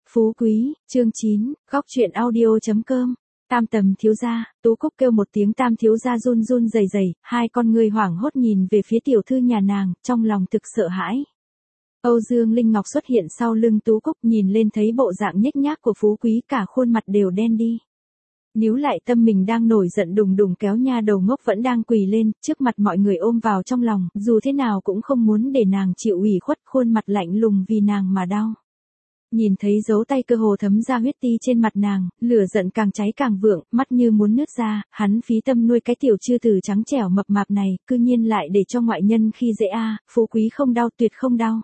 Phú Quý, chương 9, góc truyện audio.com. Tam tầm thiếu gia, Tú Cúc kêu một tiếng tam thiếu gia run run rẩy rẩy, hai con người hoảng hốt nhìn về phía tiểu thư nhà nàng, trong lòng thực sợ hãi. Âu Dương Linh Ngọc xuất hiện sau lưng Tú Cúc, nhìn lên thấy bộ dạng nhếch nhác của Phú Quý, cả khuôn mặt đều đen đi. Níu lại tâm mình đang nổi giận đùng đùng kéo nha đầu ngốc vẫn đang quỳ lên, trước mặt mọi người ôm vào trong lòng, dù thế nào cũng không muốn để nàng chịu ủy khuất, khuôn mặt lạnh lùng vì nàng mà đau. Nhìn thấy dấu tay cơ hồ thấm ra huyết ti trên mặt nàng, lửa giận càng cháy càng vượng, mắt như muốn nứt ra, hắn phí tâm nuôi cái tiểu chư tử trắng trẻo mập mạp này, cư nhiên lại để cho ngoại nhân khi dễ a. Phú Quý không đau, tuyệt không đau.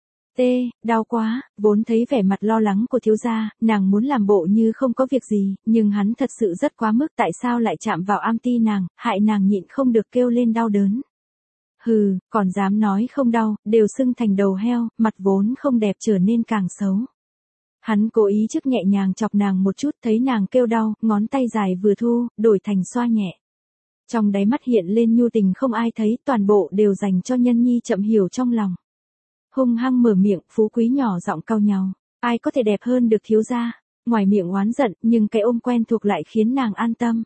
Đau quá, vốn thấy vẻ mặt lo lắng của thiếu gia, nàng muốn làm bộ như không có việc gì, nhưng hắn thật sự rất quá mức, tại sao lại chạm vào am ti nàng, hại nàng nhịn không được kêu lên đau đớn. Hừ, còn dám nói không đau, đều sưng thành đầu heo, mặt vốn không đẹp trở nên càng xấu. Hắn cố ý trước nhẹ nhàng chọc nàng một chút, thấy nàng kêu đau, ngón tay dài vừa thu, đổi thành xoa nhẹ. Trong đáy mắt hiện lên nhu tình không ai thấy, toàn bộ đều dành cho nhân nhi chậm hiểu trong lòng. Hung hăng mở miệng, Phú Quý nhỏ giọng cau nhau, ai có thể đẹp hơn được thiếu gia. Ngoài miệng oán giận, nhưng cái ôm quen thuộc lại khiến nàng an tâm.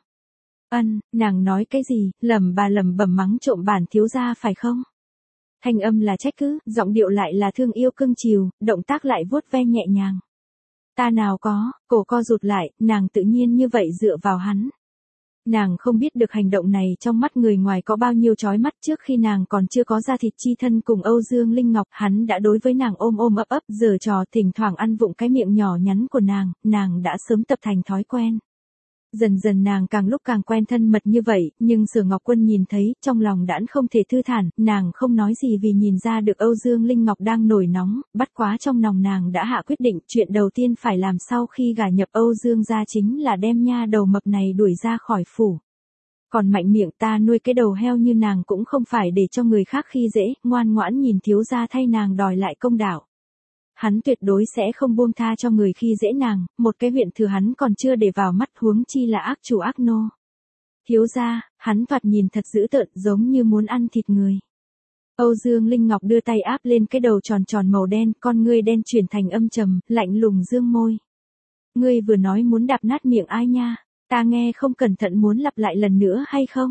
Nàng nói cái gì, lẩm bẩm mắng trộm bản thiếu gia phải không? Thanh âm là trách cứ, giọng điệu lại là thương yêu cưng chiều, động tác lại vuốt ve nhẹ nhàng. Ta nào có, cổ co rụt lại, nàng tự nhiên như vậy dựa vào hắn. Nàng không biết được hành động này trong mắt người ngoài có bao nhiêu chói mắt, trước khi nàng còn chưa có ra thịt chi thân cùng Âu Dương Linh Ngọc, hắn đã đối với nàng ôm ôm ấp ấp, giở trò, thỉnh thoảng ăn vụng cái miệng nhỏ nhắn của nàng đã sớm tập thành thói quen. Dần dần nàng càng lúc càng quen thân mật như vậy, nhưng Sở Ngọc Quân nhìn thấy, trong lòng đãn không thể thư thản, nàng không nói gì vì nhìn ra được Âu Dương Linh Ngọc đang nổi nóng, bất quá trong lòng nàng đã hạ quyết định, chuyện đầu tiên phải làm sau khi gả nhập Âu Dương gia chính là đem nha đầu mập này đuổi ra khỏi phủ. Còn mạnh miệng, ta nuôi cái đầu heo như nàng cũng không phải để cho người khác khi dễ, ngoan ngoãn nhìn thiếu gia thay nàng đòi lại công đạo. Hắn tuyệt đối sẽ không buông tha cho người khi dễ nàng, một cái huyện thừa hắn còn chưa để vào mắt, huống chi là ác chủ ác nô. Thiếu gia, hắn thoạt nhìn thật dữ tợn, giống như muốn ăn thịt người. Âu Dương Linh Ngọc đưa tay áp lên cái đầu tròn tròn màu đen, con ngươi đen chuyển thành âm trầm, lạnh lùng dương môi. Ngươi vừa nói muốn đạp nát miệng ai nha, ta nghe không cẩn thận muốn lặp lại lần nữa hay không?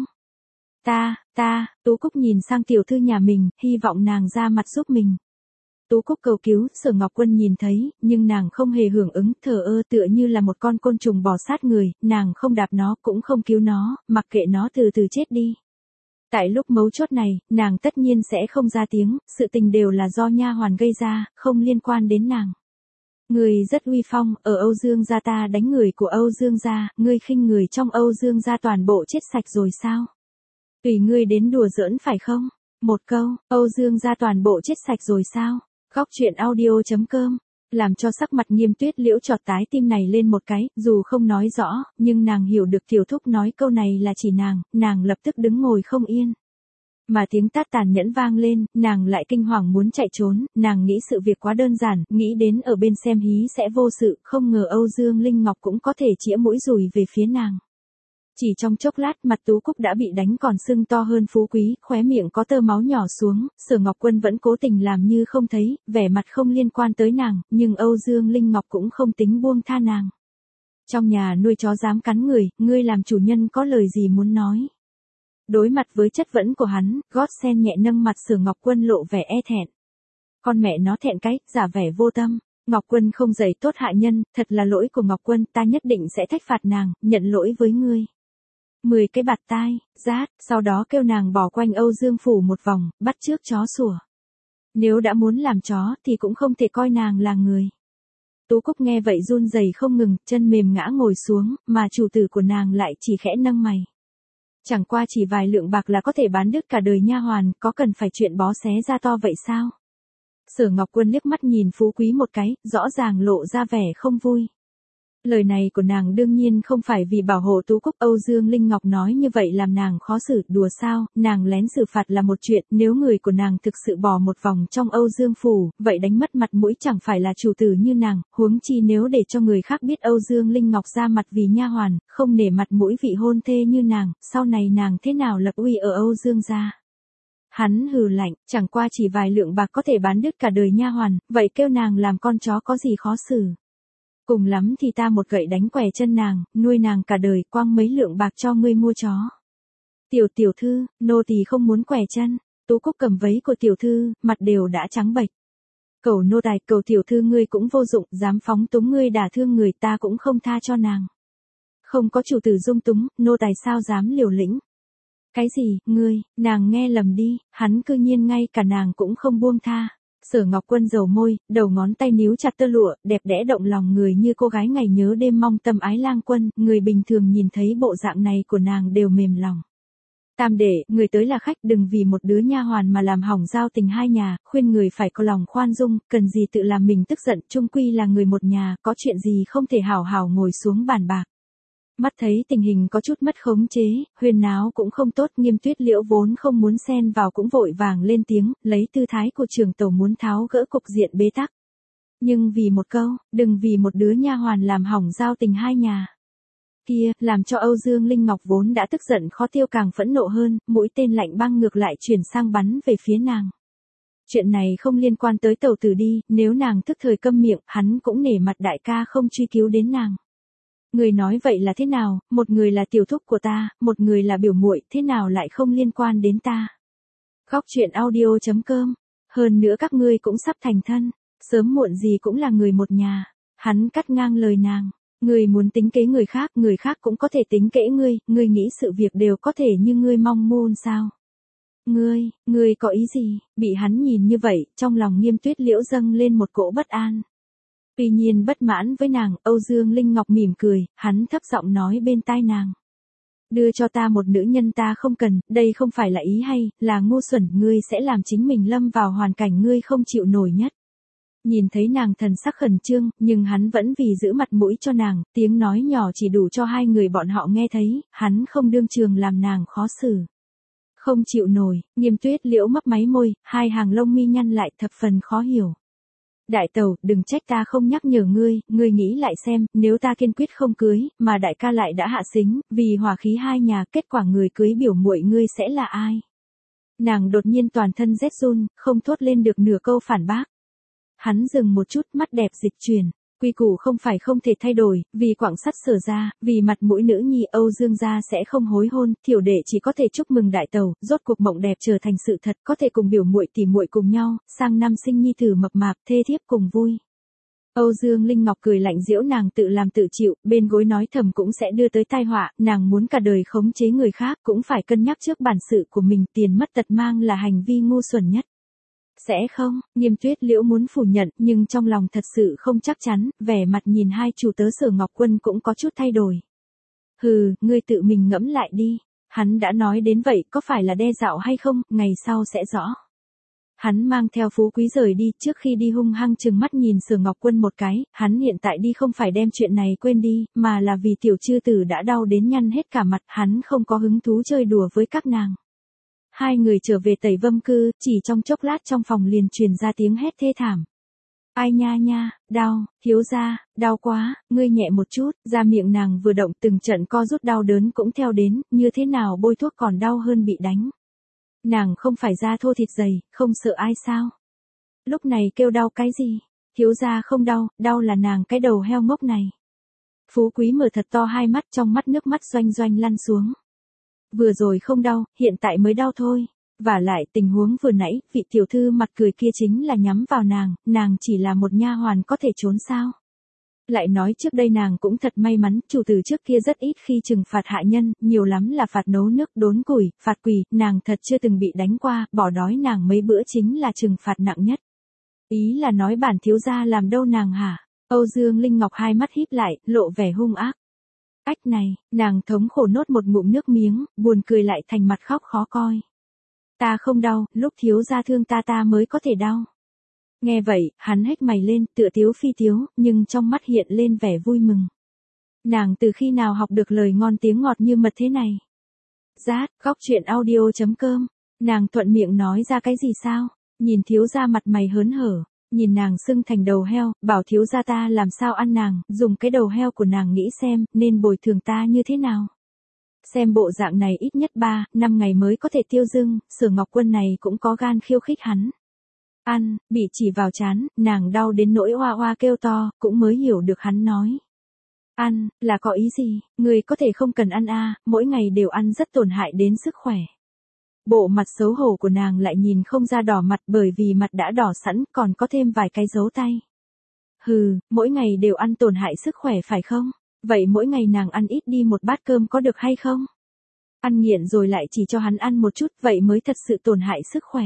Tú Cúc nhìn sang tiểu thư nhà mình, hy vọng nàng ra mặt giúp mình. Tú Cúc cầu cứu, Sở Ngọc Quân nhìn thấy, nhưng nàng không hề hưởng ứng, thờ ơ tựa như là một con côn trùng bò sát người, nàng không đạp nó cũng không cứu nó, mặc kệ nó từ từ chết đi. Tại lúc mấu chốt này, nàng tất nhiên sẽ không ra tiếng, sự tình đều là do nha hoàn gây ra, không liên quan đến nàng. Người rất uy phong, ở Âu Dương gia ta đánh người của Âu Dương gia, ngươi khinh người trong Âu Dương gia toàn bộ chết sạch rồi sao? Tùy ngươi đến đùa giỡn phải không? Một câu, Âu Dương gia toàn bộ chết sạch rồi sao? Góc truyện audio.com, làm cho sắc mặt Nghiêm Tuyết Liễu chọt tái tim này lên một cái, dù không nói rõ, nhưng nàng hiểu được tiểu thúc nói câu này là chỉ nàng lập tức đứng ngồi không yên. Mà tiếng tát tàn nhẫn vang lên, nàng lại kinh hoàng muốn chạy trốn, nàng nghĩ sự việc quá đơn giản, nghĩ đến ở bên xem hí sẽ vô sự, không ngờ Âu Dương Linh Ngọc cũng có thể chĩa mũi dùi về phía nàng. Chỉ trong chốc lát mặt Tú Cúc đã bị đánh còn sưng to hơn Phú Quý, khóe miệng có tơ máu nhỏ xuống, Sở Ngọc Quân vẫn cố tình làm như không thấy, vẻ mặt không liên quan tới nàng, nhưng Âu Dương Linh Ngọc cũng không tính buông tha nàng. Trong nhà nuôi chó dám cắn người, ngươi làm chủ nhân có lời gì muốn nói? Đối mặt với chất vấn của hắn, gót sen nhẹ nâng mặt Sở Ngọc Quân lộ vẻ e thẹn. Con mẹ nó thẹn cái, giả vẻ vô tâm. Ngọc Quân không dạy tốt hạ nhân, thật là lỗi của Ngọc Quân, ta nhất định sẽ trách phạt nàng, nhận lỗi với ngươi. 10 cái bạt tai, rát, sau đó kêu nàng bỏ quanh Âu Dương phủ một vòng, bắt chước chó sủa. Nếu đã muốn làm chó thì cũng không thể coi nàng là người. Tú Cúc nghe vậy run rẩy không ngừng, chân mềm ngã ngồi xuống, mà chủ tử của nàng lại chỉ khẽ nâng mày. Chẳng qua chỉ vài lượng bạc là có thể bán đứt cả đời nha hoàn, có cần phải chuyện bó xé ra to vậy sao? Sở Ngọc Quân liếc mắt nhìn Phú Quý một cái, rõ ràng lộ ra vẻ không vui. Lời này của nàng đương nhiên không phải vì bảo hộ Tú Cúc, Âu Dương Linh Ngọc nói như vậy làm nàng khó xử, đùa sao, nàng lén xử phạt là một chuyện, nếu người của nàng thực sự bỏ một vòng trong Âu Dương phủ, vậy đánh mất mặt mũi chẳng phải là chủ tử như nàng, huống chi nếu để cho người khác biết Âu Dương Linh Ngọc ra mặt vì nha hoàn, không nể mặt mũi vị hôn thê như nàng, sau này nàng thế nào lập uy ở Âu Dương gia. Hắn hừ lạnh, chẳng qua chỉ vài lượng bạc có thể bán đứt cả đời nha hoàn, vậy kêu nàng làm con chó có gì khó xử. Cùng lắm thì ta một gậy đánh què chân nàng, nuôi nàng cả đời, quăng mấy lượng bạc cho ngươi mua chó. Tiểu thư, nô tỳ không muốn què chân. Tú Cúc cầm váy của tiểu thư, mặt đều đã trắng bệch. Cầu nô tài, cầu tiểu thư ngươi cũng vô dụng, dám phóng túng ngươi đả thương người ta cũng không tha cho nàng. Không có chủ tử dung túng, nô tài sao dám liều lĩnh. Cái gì, ngươi, nàng nghe lầm đi, hắn cư nhiên ngay cả nàng cũng không buông tha. Sở Ngọc Quân dầu môi, đầu ngón tay níu chặt tơ lụa, đẹp đẽ động lòng người như cô gái ngày nhớ đêm mong tâm ái lang quân, người bình thường nhìn thấy bộ dạng này của nàng đều mềm lòng. Tam đệ, người tới là khách, đừng vì một đứa nha hoàn mà làm hỏng giao tình hai nhà, khuyên người phải có lòng khoan dung, cần gì tự làm mình tức giận, chung quy là người một nhà, có chuyện gì không thể hảo hảo ngồi xuống bàn bạc. Mắt thấy tình hình có chút mất khống chế, huyên náo cũng không tốt, Nghiêm Tuyết Liễu vốn không muốn xen vào cũng vội vàng lên tiếng, lấy tư thái của trưởng tẩu muốn tháo gỡ cục diện bế tắc. Nhưng vì một câu, đừng vì một đứa nha hoàn làm hỏng giao tình hai nhà. Kia, làm cho Âu Dương Linh Ngọc vốn đã tức giận khó tiêu càng phẫn nộ hơn, mũi tên lạnh băng ngược lại chuyển sang bắn về phía nàng. Chuyện này không liên quan tới tẩu tử đi, nếu nàng thức thời câm miệng, hắn cũng nể mặt đại ca không truy cứu đến nàng. Người nói vậy là thế nào, một người là tiểu thúc của ta, một người là biểu muội, thế nào lại không liên quan đến ta. Góc truyện audio.com, hơn nữa các ngươi cũng sắp thành thân, sớm muộn gì cũng là người một nhà. Hắn cắt ngang lời nàng, ngươi muốn tính kế người khác cũng có thể tính kế ngươi nghĩ sự việc đều có thể như ngươi mong muốn sao. Ngươi có ý gì, bị hắn nhìn như vậy, trong lòng Nghiêm Tuyết Liễu dâng lên một cỗ bất an. Tuy nhiên bất mãn với nàng, Âu Dương Linh Ngọc mỉm cười, hắn thấp giọng nói bên tai nàng. Đưa cho ta một nữ nhân ta không cần, đây không phải là ý hay, là ngu xuẩn, ngươi sẽ làm chính mình lâm vào hoàn cảnh ngươi không chịu nổi nhất. Nhìn thấy nàng thần sắc khẩn trương, nhưng hắn vẫn vì giữ mặt mũi cho nàng, tiếng nói nhỏ chỉ đủ cho hai người bọn họ nghe thấy, hắn không đương trường làm nàng khó xử. Không chịu nổi, Nghiêm Tuyết Liễu mấp máy môi, hai hàng lông mi nhăn lại thập phần khó hiểu. Đại tẩu, đừng trách ta không nhắc nhở ngươi nghĩ lại xem, nếu ta kiên quyết không cưới, mà đại ca lại đã hạ sính, vì hòa khí hai nhà, kết quả người cưới biểu muội ngươi sẽ là ai? Nàng đột nhiên toàn thân rét run, không thốt lên được nửa câu phản bác. Hắn dừng một chút, mắt đẹp dịch chuyển. Quy củ không phải không thể thay đổi, vì quảng sắt Sở ra, vì mặt mũi nữ nhi Âu Dương gia sẽ không hối hôn, tiểu đệ chỉ có thể chúc mừng đại tẩu, rốt cuộc mộng đẹp trở thành sự thật, có thể cùng biểu muội tỉ muội cùng nhau, sang năm sinh nhi tử mập mạp, thê thiếp cùng vui. Âu Dương Linh Ngọc cười lạnh giễu nàng tự làm tự chịu, bên gối nói thầm cũng sẽ đưa tới tai họa, nàng muốn cả đời khống chế người khác cũng phải cân nhắc trước bản sự của mình, tiền mất tật mang là hành vi ngu xuẩn nhất. Sẽ không, Nghiêm Tuyết Liễu muốn phủ nhận, nhưng trong lòng thật sự không chắc chắn, vẻ mặt nhìn hai chủ tớ Sở Ngọc Quân cũng có chút thay đổi. Hừ, ngươi tự mình ngẫm lại đi, hắn đã nói đến vậy có phải là đe dọa hay không, ngày sau sẽ rõ. Hắn mang theo Phú Quý rời đi, trước khi đi hung hăng trừng mắt nhìn Sở Ngọc Quân một cái, hắn hiện tại đi không phải đem chuyện này quên đi, mà là vì tiểu chư tử đã đau đến nhăn hết cả mặt, hắn không có hứng thú chơi đùa với các nàng. Hai người trở về Tẩy Vâm Cư, chỉ trong chốc lát trong phòng liền truyền ra tiếng hét thê thảm. Ai nha, đau, thiếu gia, đau quá, ngươi nhẹ một chút, ra miệng nàng vừa động từng trận co rút đau đớn cũng theo đến, như thế nào bôi thuốc còn đau hơn bị đánh. Nàng không phải da thô thịt dày, không sợ ai sao. Lúc này kêu đau cái gì, thiếu gia không đau, đau là nàng cái đầu heo ngốc này. Phú Quý mở thật to hai mắt, trong mắt nước mắt doanh doanh lăn xuống. Vừa rồi không đau, hiện tại mới đau thôi. Vả lại tình huống vừa nãy, vị tiểu thư mặt cười kia chính là nhắm vào nàng chỉ là một nha hoàn có thể trốn sao. Lại nói trước đây nàng cũng thật may mắn, chủ tử trước kia rất ít khi trừng phạt hạ nhân, nhiều lắm là phạt nấu nước đốn củi, phạt quỳ, nàng thật chưa từng bị đánh qua, bỏ đói nàng mấy bữa chính là trừng phạt nặng nhất. Ý là nói bản thiếu gia làm đâu nàng hả? Âu Dương Linh Ngọc hai mắt híp lại, lộ vẻ hung ác. Ách này, nàng thống khổ nốt một ngụm nước miếng, buồn cười lại thành mặt khóc khó coi. Ta không đau, lúc thiếu gia thương ta mới có thể đau. Nghe vậy, hắn hét mày lên, tựa tiếu phi tiếu, nhưng trong mắt hiện lên vẻ vui mừng. Nàng từ khi nào học được lời ngon tiếng ngọt như mật thế này? Rát, góc truyện audio.com. Nàng thuận miệng nói ra cái gì sao? Nhìn thiếu gia mặt mày hớn hở, nhìn nàng sưng thành đầu heo, bảo thiếu gia ta làm sao ăn nàng, dùng cái đầu heo của nàng nghĩ xem, nên bồi thường ta như thế nào. Xem bộ dạng này ít nhất 3-5 ngày mới có thể tiêu dưng, Sở Ngọc Quân này cũng có gan khiêu khích hắn. Ăn, bị chỉ vào trán, nàng đau đến nỗi oa oa kêu to, cũng mới hiểu được hắn nói. Ăn, là có ý gì, người có thể không cần ăn à, mỗi ngày đều ăn rất tổn hại đến sức khỏe. Bộ mặt xấu hổ của nàng lại nhìn không ra đỏ mặt bởi vì mặt đã đỏ sẵn còn có thêm vài cái dấu tay. Hừ, mỗi ngày đều ăn tổn hại sức khỏe phải không? Vậy mỗi ngày nàng ăn ít đi một bát cơm có được hay không? Ăn nghiện rồi lại chỉ cho hắn ăn một chút vậy mới thật sự tổn hại sức khỏe.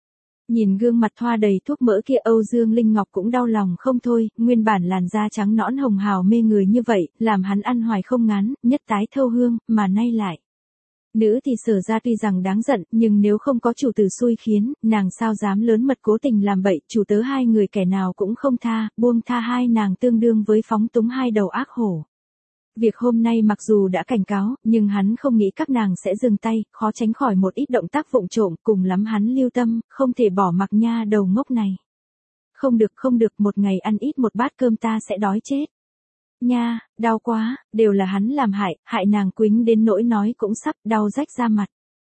Nhìn gương mặt thoa đầy thuốc mỡ kia Âu Dương Linh Ngọc cũng đau lòng không thôi, nguyên bản làn da trắng nõn hồng hào mê người như vậy, làm hắn ăn hoài không ngán, nhất tái thâu hương, mà nay lại. Nữ thì Sở ra tuy rằng đáng giận, nhưng nếu không có chủ tử xui khiến, nàng sao dám lớn mật cố tình làm bậy, chủ tớ hai người kẻ nào cũng không tha, buông tha hai nàng tương đương với phóng túng hai đầu ác hổ. Việc hôm nay mặc dù đã cảnh cáo, nhưng hắn không nghĩ các nàng sẽ dừng tay, khó tránh khỏi một ít động tác vụng trộm, cùng lắm hắn lưu tâm, không thể bỏ mặc nha đầu ngốc này. Không được, một ngày ăn ít một bát cơm ta sẽ đói chết. Nha, đau quá, đều là hắn làm hại nàng quính đến nỗi nói cũng sắp đau rách ra mặt.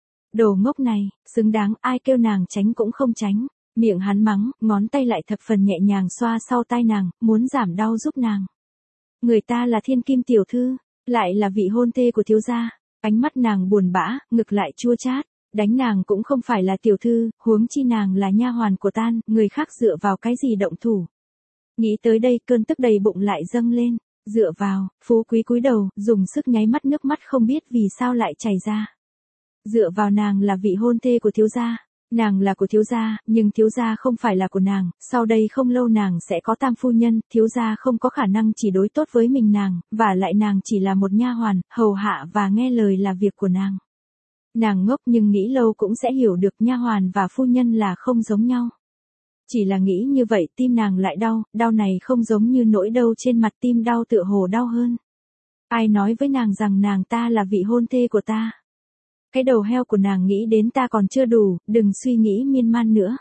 Đồ ngốc này, xứng đáng ai kêu nàng tránh cũng không tránh, miệng hắn mắng, ngón tay lại thập phần nhẹ nhàng xoa sau tai nàng, muốn giảm đau giúp nàng. Người ta là thiên kim tiểu thư, lại là vị hôn thê của thiếu gia, ánh mắt nàng buồn bã, ngực lại chua chát, đánh nàng cũng không phải là tiểu thư, huống chi nàng là nha hoàn của tan, người khác dựa vào cái gì động thủ. Nghĩ tới đây cơn tức đầy bụng lại dâng lên, dựa vào, Phú Quý cúi đầu, dùng sức nháy mắt nước mắt không biết vì sao lại chảy ra. Dựa vào nàng là vị hôn thê của thiếu gia. Nàng là của thiếu gia, nhưng thiếu gia không phải là của nàng, sau đây không lâu nàng sẽ có tam phu nhân, thiếu gia không có khả năng chỉ đối tốt với mình nàng, và lại nàng chỉ là một nha hoàn, hầu hạ và nghe lời là việc của nàng. Nàng ngốc nhưng nghĩ lâu cũng sẽ hiểu được nha hoàn và phu nhân là không giống nhau. Chỉ là nghĩ như vậy tim nàng lại đau, đau này không giống như nỗi đau trên mặt tim đau tựa hồ đau hơn. Ai nói với nàng rằng nàng ta là vị hôn thê của ta? Cái đầu heo của nàng nghĩ đến ta còn chưa đủ, đừng suy nghĩ miên man nữa.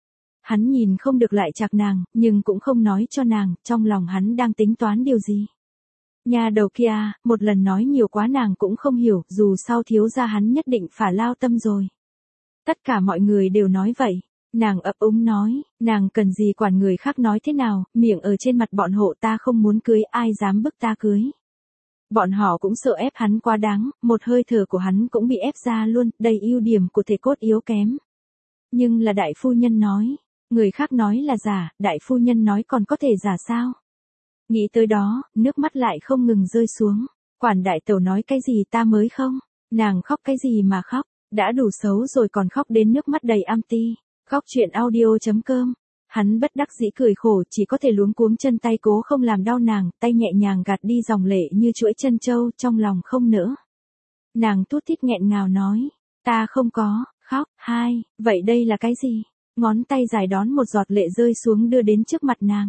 Hắn nhìn không được lại chạc nàng, nhưng cũng không nói cho nàng, trong lòng hắn đang tính toán điều gì. Nhà đầu kia, một lần nói nhiều quá nàng cũng không hiểu, dù sau thiếu gia hắn nhất định phải lao tâm rồi. Tất cả mọi người đều nói vậy. Nàng ấp úng nói, nàng cần gì quản người khác nói thế nào, miệng ở trên mặt bọn hộ ta không muốn cưới ai dám bức ta cưới. Bọn họ cũng sợ ép hắn quá đáng, một hơi thở của hắn cũng bị ép ra luôn, đầy ưu điểm của thể cốt yếu kém. Nhưng là đại phu nhân nói, người khác nói là giả, đại phu nhân nói còn có thể giả sao? Nghĩ tới đó, nước mắt lại không ngừng rơi xuống, quản đại tẩu nói cái gì ta mới không, nàng khóc cái gì mà khóc, đã đủ xấu rồi còn khóc đến nước mắt đầy am-ti. Khóc chuyện audio.com. Hắn bất đắc dĩ cười khổ chỉ có thể luống cuống chân tay cố không làm đau nàng, tay nhẹ nhàng gạt đi dòng lệ như chuỗi chân châu, trong lòng không nỡ. Nàng thút thít nghẹn ngào nói, ta không có, khóc, vậy đây là cái gì? Ngón tay dài đón một giọt lệ rơi xuống đưa đến trước mặt nàng.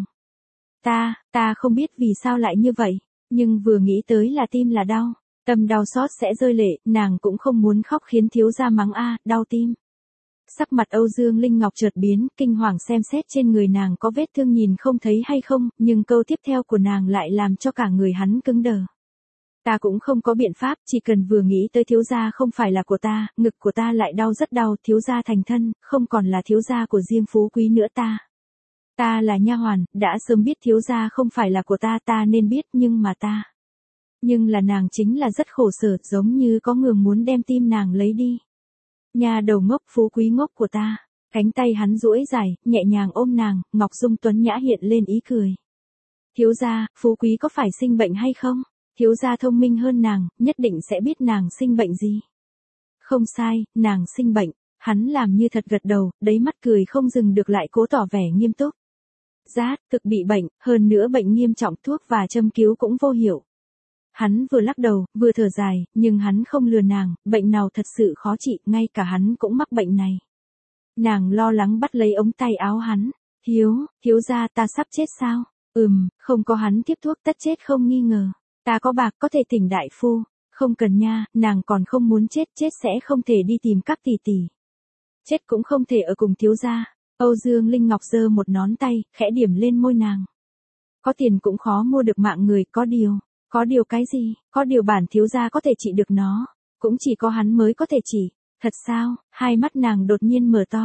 Ta không biết vì sao lại như vậy, nhưng vừa nghĩ tới là tim là đau, tâm đau xót sẽ rơi lệ, nàng cũng không muốn khóc khiến thiếu gia mắng đau tim. Sắc mặt Âu Dương Linh Ngọc chợt biến, kinh hoàng xem xét trên người nàng có vết thương nhìn không thấy hay không, nhưng câu tiếp theo của nàng lại làm cho cả người hắn cứng đờ. Ta cũng không có biện pháp, chỉ cần vừa nghĩ tới thiếu gia không phải là của ta, ngực của ta lại đau rất đau, thiếu gia thành thân, không còn là thiếu gia của riêng Phú Quý nữa ta. Ta là nha hoàn, đã sớm biết thiếu gia không phải là của ta nên biết nhưng là nàng chính là rất khổ sở, giống như có người muốn đem tim nàng lấy đi. Nhà đầu ngốc Phú Quý ngốc của ta, cánh tay hắn duỗi dài, nhẹ nhàng ôm nàng, Ngọc Dung tuấn nhã hiện lên ý cười. Thiếu gia, Phú Quý có phải sinh bệnh hay không? Thiếu gia thông minh hơn nàng, nhất định sẽ biết nàng sinh bệnh gì. Không sai, nàng sinh bệnh, hắn làm như thật gật đầu, đấy mắt cười không dừng được lại cố tỏ vẻ nghiêm túc. Thực bị bệnh, hơn nữa bệnh nghiêm trọng thuốc và châm cứu cũng vô hiệu. Hắn vừa lắc đầu, vừa thở dài, nhưng hắn không lừa nàng, bệnh nào thật sự khó trị, ngay cả hắn cũng mắc bệnh này. Nàng lo lắng bắt lấy ống tay áo hắn, thiếu gia ta sắp chết sao? Không có hắn tiếp thuốc tất chết không nghi ngờ. Ta có bạc có thể thỉnh đại phu, không cần nha, nàng còn không muốn chết sẽ không thể đi tìm các tỷ tỷ. Chết cũng không thể ở cùng thiếu gia. Âu Dương Linh Ngọc giơ một ngón tay, khẽ điểm lên môi nàng. Có tiền cũng khó mua được mạng người, có điều cái gì, có điều bản thiếu gia có thể trị được nó, cũng chỉ có hắn mới có thể trị. Thật sao? Hai mắt nàng đột nhiên mở to,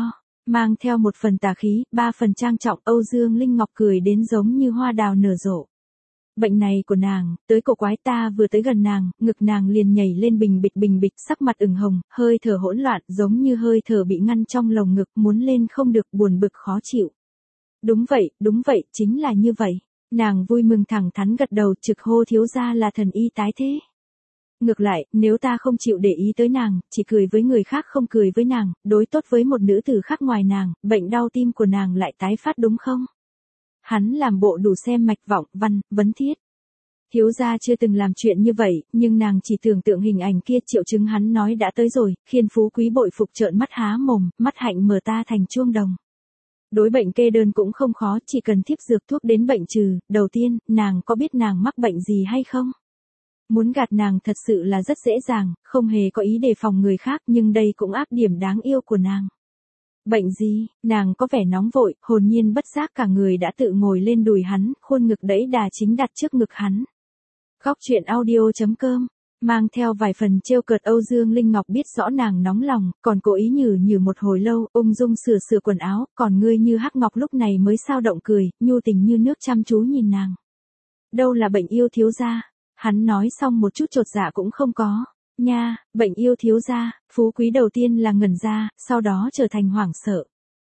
mang theo một phần tà khí, 3 phần trang trọng. Âu Dương Linh Ngọc cười đến giống như hoa đào nở rộ. Bệnh này của nàng, tới cổ quái, ta vừa tới gần nàng, ngực nàng liền nhảy lên bình bịch, sắc mặt ửng hồng, hơi thở hỗn loạn, giống như hơi thở bị ngăn trong lồng ngực, muốn lên không được, buồn bực khó chịu. Đúng vậy, chính là như vậy. Nàng vui mừng thẳng thắn gật đầu, trực hô thiếu gia là thần y tái thế. Ngược lại, nếu ta không chịu để ý tới nàng, chỉ cười với người khác không cười với nàng, đối tốt với một nữ tử khác ngoài nàng, bệnh đau tim của nàng lại tái phát đúng không? Hắn làm bộ đủ xem mạch vọng, văn, vấn thiết. Thiếu gia chưa từng làm chuyện như vậy, nhưng nàng chỉ tưởng tượng hình ảnh kia, triệu chứng hắn nói đã tới rồi, khiến phú quý bội phục trợn mắt há mồm, mắt hạnh mở ta thành chuông đồng. Đối bệnh kê đơn cũng không khó, chỉ cần thiếp dược thuốc đến bệnh trừ. Đầu tiên, nàng có biết nàng mắc bệnh gì hay không? Muốn gạt nàng thật sự là rất dễ dàng, không hề có ý đề phòng người khác, nhưng đây cũng ác điểm đáng yêu của nàng. Bệnh gì? Nàng có vẻ nóng vội, hồn nhiên bất giác cả người đã tự ngồi lên đùi hắn, khuôn ngực đẫy đà chính đặt trước ngực hắn. Góc truyện audio.com mang theo vài phần trêu cợt. Âu Dương Linh Ngọc biết rõ nàng nóng lòng, còn cố ý nhử một hồi lâu, ung dung sửa quần áo, còn ngươi như hắc ngọc lúc này mới sao động cười, nhu tình như nước chăm chú nhìn nàng. Đâu là bệnh yêu thiếu gia? Hắn nói xong một chút chột dạ cũng không có. Nha, bệnh yêu thiếu gia. Phú quý đầu tiên là ngẩn ra, sau đó trở thành hoảng sợ.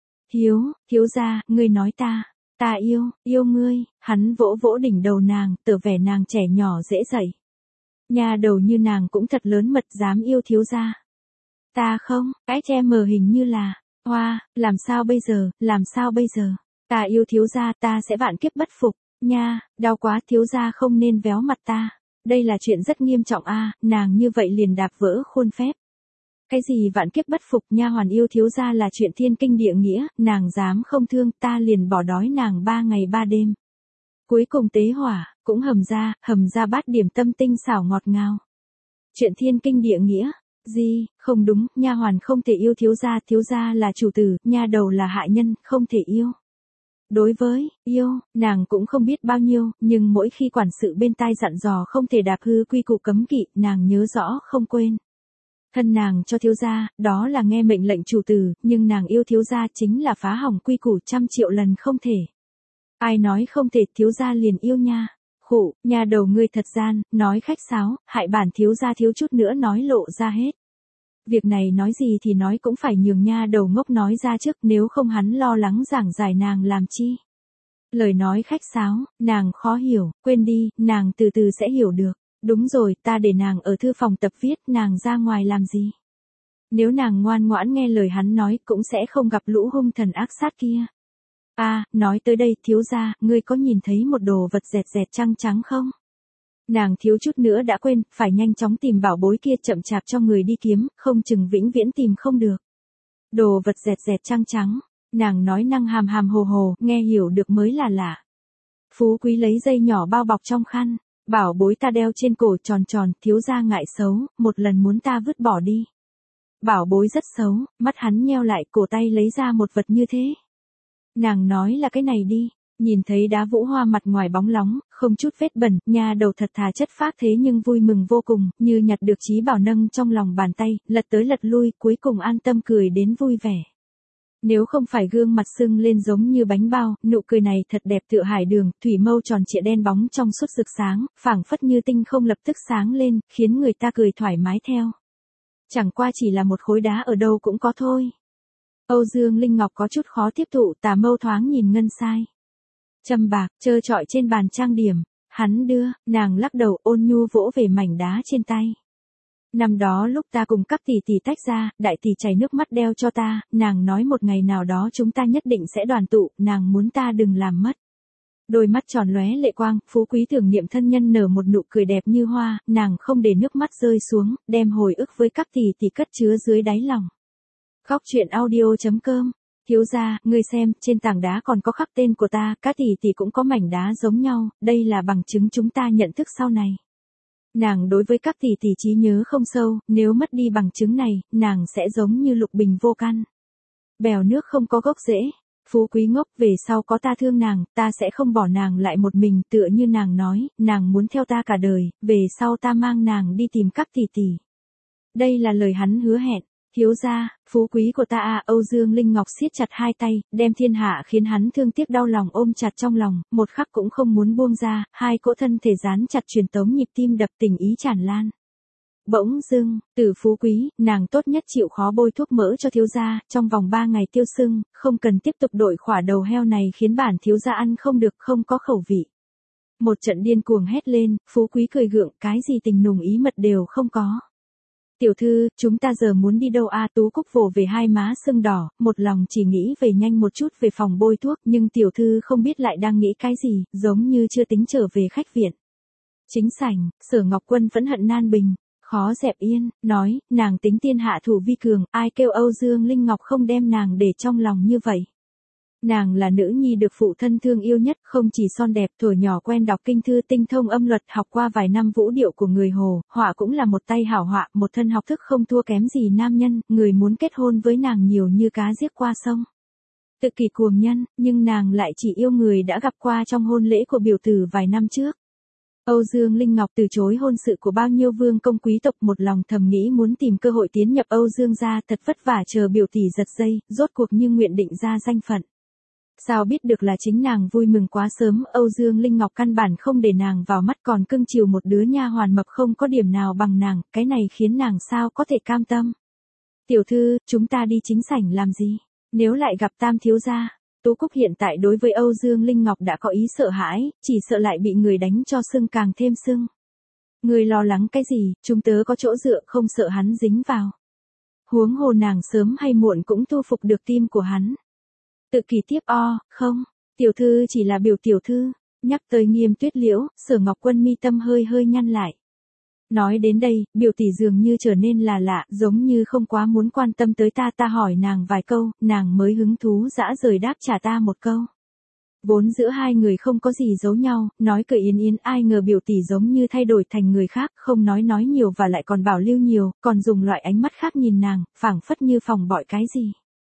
Thiếu gia, ngươi nói ta yêu ngươi. Hắn vỗ vỗ đỉnh đầu nàng, tỏ vẻ nàng trẻ nhỏ dễ dậy. Nha đầu như nàng cũng thật lớn mật, dám yêu thiếu gia. Ta không, cái che mờ hình như là, hoa, làm sao bây giờ, ta yêu thiếu gia, ta sẽ vạn kiếp bất phục. Nha, đau quá, thiếu gia không nên véo mặt ta. Đây là chuyện rất nghiêm trọng a. Nàng như vậy liền đạp vỡ khuôn phép. Cái gì vạn kiếp bất phục, nha hoàn yêu thiếu gia là chuyện thiên kinh địa nghĩa, nàng dám không thương, ta liền bỏ đói nàng 3 ngày 3 đêm. Cuối cùng tế hỏa, cũng hầm ra bát điểm tâm tinh xảo ngọt ngào. Chuyện thiên kinh địa nghĩa, gì, không đúng, nha hoàn không thể yêu thiếu gia là chủ tử, nha đầu là hạ nhân, không thể yêu. Đối với yêu, nàng cũng không biết bao nhiêu, nhưng mỗi khi quản sự bên tai dặn dò không thể đạp hư quy củ cấm kỵ, nàng nhớ rõ không quên. Thân nàng cho thiếu gia, đó là nghe mệnh lệnh chủ tử, nhưng nàng yêu thiếu gia chính là phá hỏng quy củ 100 triệu lần không thể. Ai nói không thể, thiếu gia liền yêu nha. Khụ, nha đầu ngươi thật gian, nói khách sáo, hại bản thiếu gia thiếu chút nữa nói lộ ra hết. Việc này nói gì thì nói cũng phải nhường nha đầu ngốc nói ra trước, nếu không hắn lo lắng giảng giải nàng làm chi. Lời nói khách sáo, nàng khó hiểu, quên đi, nàng từ từ sẽ hiểu được. Đúng rồi, ta để nàng ở thư phòng tập viết, nàng ra ngoài làm gì? Nếu nàng ngoan ngoãn nghe lời hắn nói, cũng sẽ không gặp lũ hung thần ác sát kia. Nói tới đây, thiếu gia, ngươi có nhìn thấy một đồ vật dẹt trăng trắng không? Nàng thiếu chút nữa đã quên, phải nhanh chóng tìm bảo bối kia, chậm chạp cho người đi kiếm, không chừng vĩnh viễn tìm không được. Đồ vật dẹt trăng trắng, nàng nói năng hàm hồ, nghe hiểu được mới là lạ. Phú quý lấy dây nhỏ bao bọc trong khăn, bảo bối ta đeo trên cổ tròn, thiếu gia ngại xấu, một lần muốn ta vứt bỏ đi. Bảo bối rất xấu, mắt hắn nheo lại, cổ tay lấy ra một vật như thế. Nàng nói là cái này đi. Nhìn thấy đá vũ hoa mặt ngoài bóng lóng, không chút vết bẩn, nha đầu thật thà chất phác thế nhưng vui mừng vô cùng, như nhặt được trí bảo nâng trong lòng bàn tay, lật tới lật lui, cuối cùng an tâm cười đến vui vẻ. Nếu không phải gương mặt sưng lên giống như bánh bao, nụ cười này thật đẹp tựa hải đường, thủy mâu tròn trịa đen bóng trong suốt rực sáng, phảng phất như tinh không lập tức sáng lên, khiến người ta cười thoải mái theo. Chẳng qua chỉ là một khối đá ở đâu cũng có thôi. Âu Dương Linh Ngọc có chút khó tiếp thụ, tà mâu thoáng nhìn ngân sai. Châm bạc, trơ trọi trên bàn trang điểm, hắn đưa, nàng lắc đầu ôn nhu vỗ về mảnh đá trên tay. Năm đó lúc ta cùng các tỷ tỷ tách ra, đại tỷ chảy nước mắt đeo cho ta, nàng nói một ngày nào đó chúng ta nhất định sẽ đoàn tụ, nàng muốn ta đừng làm mất. Đôi mắt tròn lóe lệ quang, phú quý tưởng niệm thân nhân nở một nụ cười đẹp như hoa, nàng không để nước mắt rơi xuống, đem hồi ức với các tỷ tỷ cất chứa dưới đáy lòng. Góc truyện audio.com Thiếu gia, ngươi xem, trên tảng đá còn có khắc tên của ta, các tỷ tỷ cũng có mảnh đá giống nhau, đây là bằng chứng chúng ta nhận thức sau này. Nàng đối với các tỷ tỷ trí nhớ không sâu, nếu mất đi bằng chứng này, nàng sẽ giống như lục bình vô căn. Bèo nước không có gốc rễ. Phú quý ngốc, về sau có ta thương nàng, ta sẽ không bỏ nàng lại một mình, tựa như nàng nói, nàng muốn theo ta cả đời, về sau ta mang nàng đi tìm các tỷ tỷ. Đây là lời hắn hứa hẹn. Thiếu gia, phú quý của ta à, Âu Dương Linh Ngọc siết chặt hai tay, đem thiên hạ khiến hắn thương tiếc đau lòng ôm chặt trong lòng, một khắc cũng không muốn buông ra, hai cỗ thân thể dán chặt truyền tống nhịp tim đập tình ý tràn lan. Bỗng dưng, từ phú quý, nàng tốt nhất chịu khó bôi thuốc mỡ cho thiếu gia, trong vòng 3 ngày tiêu sưng, không cần tiếp tục đội khỏa đầu heo này khiến bản thiếu gia ăn không được, không có khẩu vị. Một trận điên cuồng hét lên, phú quý cười gượng, cái gì tình nùng ý mật đều không có. Tiểu thư, chúng ta giờ muốn đi đâu à? Tú Cúc vồ về hai má sưng đỏ, một lòng chỉ nghĩ về nhanh một chút về phòng bôi thuốc, nhưng tiểu thư không biết lại đang nghĩ cái gì, giống như chưa tính trở về khách viện. Chính sảnh, Sở Ngọc Quân phẫn hận nan bình, khó dẹp yên, nói, nàng tính tiên hạ thủ vi cường, ai kêu Âu Dương Linh Ngọc không đem nàng để trong lòng như vậy. Nàng là nữ nhi được phụ thân thương yêu nhất, không chỉ son đẹp, thuở nhỏ quen đọc kinh thư tinh thông âm luật, học qua vài năm vũ điệu của người Hồ, họa cũng là một tay hảo họa, một thân học thức không thua kém gì nam nhân, người muốn kết hôn với nàng nhiều như cá giết qua sông. Tự kỷ cuồng nhân, nhưng nàng lại chỉ yêu người đã gặp qua trong hôn lễ của biểu tử vài năm trước. Âu Dương Linh Ngọc từ chối hôn sự của bao nhiêu vương công quý tộc, một lòng thầm nghĩ muốn tìm cơ hội tiến nhập Âu Dương gia, thật vất vả chờ biểu tỷ giật dây, rốt cuộc như nguyện định ra danh phận. Sao biết được là chính nàng vui mừng quá sớm, Âu Dương Linh Ngọc căn bản không để nàng vào mắt, còn cưng chiều một đứa nha hoàn mập không có điểm nào bằng nàng, cái này khiến nàng sao có thể cam tâm. Tiểu thư, chúng ta đi chính sảnh làm gì? Nếu lại gặp Tam thiếu gia. Tú Cúc hiện tại đối với Âu Dương Linh Ngọc đã có ý sợ hãi, chỉ sợ lại bị người đánh cho sưng càng thêm sưng. Người lo lắng cái gì, chúng tớ có chỗ dựa, không sợ hắn dính vào. Huống hồ nàng sớm hay muộn cũng thu phục được tim của hắn. Tự kỳ tiếp không, tiểu thư chỉ là biểu tiểu thư. Nhắc tới Nghiêm Tuyết Liễu, Sở Ngọc Quân mi tâm hơi hơi nhăn lại. Nói đến đây, biểu tỷ dường như trở nên là lạ, giống như không quá muốn quan tâm tới ta hỏi nàng vài câu, nàng mới hứng thú dã rời đáp trả ta một câu. Vốn giữa hai người không có gì giấu nhau, nói cười yên yên, ai ngờ biểu tỷ giống như thay đổi thành người khác, không nói nhiều và lại còn bảo lưu nhiều, còn dùng loại ánh mắt khác nhìn nàng, phảng phất như phòng bọi cái gì.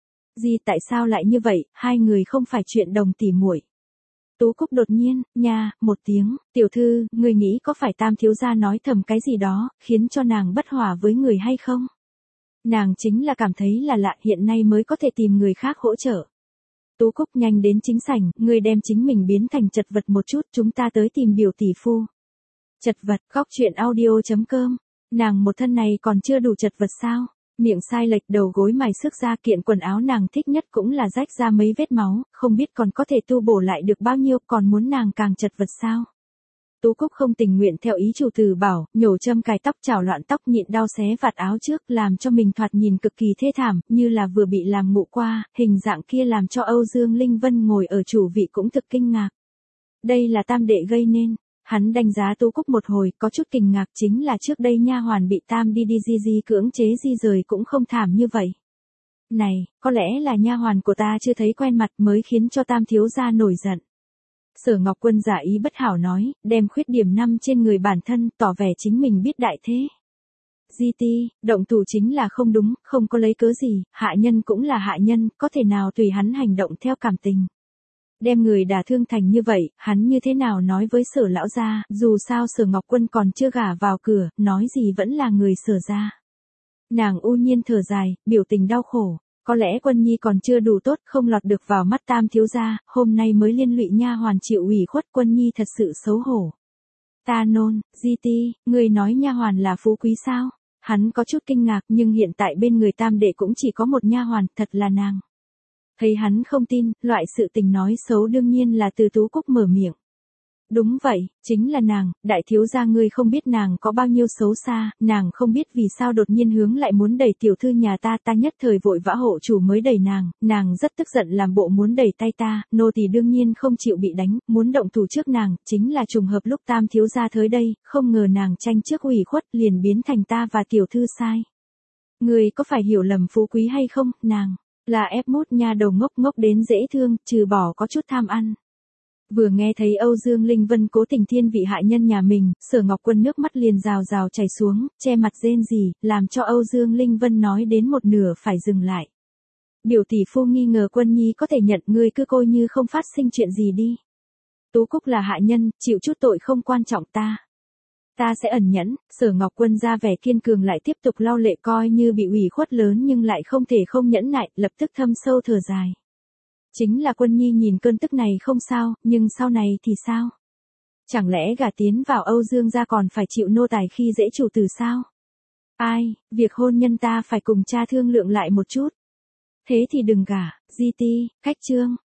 Gì tại sao lại như vậy, hai người không phải chuyện đồng tỉ muội. Tú Cúc đột nhiên, nha, một tiếng, tiểu thư, người nghĩ có phải Tam thiếu gia nói thầm cái gì đó, khiến cho nàng bất hòa với người hay không? Nàng chính là cảm thấy là lạ, hiện nay mới có thể tìm người khác hỗ trợ. Tú Cúc nhanh đến chính sảnh, người đem chính mình biến thành chật vật một chút, chúng ta tới tìm biểu tỷ phu. Chật vật, góc chuyện audio.com, nàng một thân này còn chưa đủ chật vật sao? Miệng sai lệch, đầu gối mài xước ra, kiện quần áo nàng thích nhất cũng là rách ra mấy vết máu, không biết còn có thể tu bổ lại được bao nhiêu, còn muốn nàng càng chật vật sao? Tú Cúc không tình nguyện theo ý chủ tử bảo, nhổ châm cài tóc, chảo loạn tóc, nhịn đau xé vạt áo trước, làm cho mình thoạt nhìn cực kỳ thê thảm, như là vừa bị làm mụ qua, hình dạng kia làm cho Âu Dương Linh Vân ngồi ở chủ vị cũng thực kinh ngạc. Đây là Tam đệ gây nên. Hắn đánh giá Tú Cúc một hồi, có chút kinh ngạc, chính là trước đây nha hoàn bị Tam đi di cưỡng chế di rời cũng không thảm như vậy. Này, có lẽ là nha hoàn của ta chưa thấy quen mặt mới khiến cho Tam thiếu gia nổi giận. Sở Ngọc Quân giả ý bất hảo nói, đem khuyết điểm 5 trên người bản thân, tỏ vẻ chính mình biết đại thế. Động thủ chính là không đúng, không có lấy cớ gì, hạ nhân cũng là hạ nhân, có thể nào tùy hắn hành động theo cảm tình. Đem người đả thương thành như vậy, hắn như thế nào nói với Sở lão gia, dù sao Sở Ngọc Quân còn chưa gả vào cửa, nói gì vẫn là người Sở gia. Nàng u nhiên thở dài, biểu tình đau khổ, có lẽ Quân Nhi còn chưa đủ tốt, không lọt được vào mắt Tam thiếu gia, hôm nay mới liên lụy nha hoàn chịu ủy khuất, Quân Nhi thật sự xấu hổ. Ta nôn, người nói nha hoàn là phú quý sao? Hắn có chút kinh ngạc, nhưng hiện tại bên người Tam đệ cũng chỉ có một nha hoàn, thật là nàng. Thấy hắn không tin, loại sự tình nói xấu đương nhiên là từ Tú Cúc mở miệng. Đúng vậy, chính là nàng, đại thiếu gia ngươi không biết nàng có bao nhiêu xấu xa, nàng không biết vì sao đột nhiên hướng lại muốn đẩy tiểu thư nhà ta nhất thời vội vã hộ chủ mới đẩy nàng rất tức giận làm bộ muốn đẩy tay ta, nô tỳ đương nhiên không chịu bị đánh, muốn động thủ trước nàng, chính là trùng hợp lúc Tam thiếu gia tới đây, không ngờ nàng tranh trước ủy khuất liền biến thành ta và tiểu thư sai. Ngươi có phải hiểu lầm phú quý hay không, nàng là ép mút nha đầu ngốc đến dễ thương, trừ bỏ có chút tham ăn. Vừa nghe thấy Âu Dương Linh Vân cố tình thiên vị hạ nhân nhà mình, Sở Ngọc Quân nước mắt liền rào rào chảy xuống, che mặt rên rỉ, làm cho Âu Dương Linh Vân nói đến một nửa phải dừng lại. Biểu tỷ phu nghi ngờ Quân Nhi có thể nhận, ngươi cứ coi như không phát sinh chuyện gì đi. Tú Cúc là hạ nhân, chịu chút tội không quan trọng ta. Ta sẽ ẩn nhẫn, Sở Ngọc Quân ra vẻ kiên cường lại tiếp tục lau lệ coi như bị ủy khuất lớn nhưng lại không thể không nhẫn nại, lập tức thâm sâu thở dài. Chính là Quân Nhi nhìn cơn tức này không sao, nhưng sau này thì sao? Chẳng lẽ gả tiến vào Âu Dương gia còn phải chịu nô tài khi dễ chủ tử sao? Ai, việc hôn nhân ta phải cùng cha thương lượng lại một chút. Thế thì đừng gả, Di Ti, Khách Trương.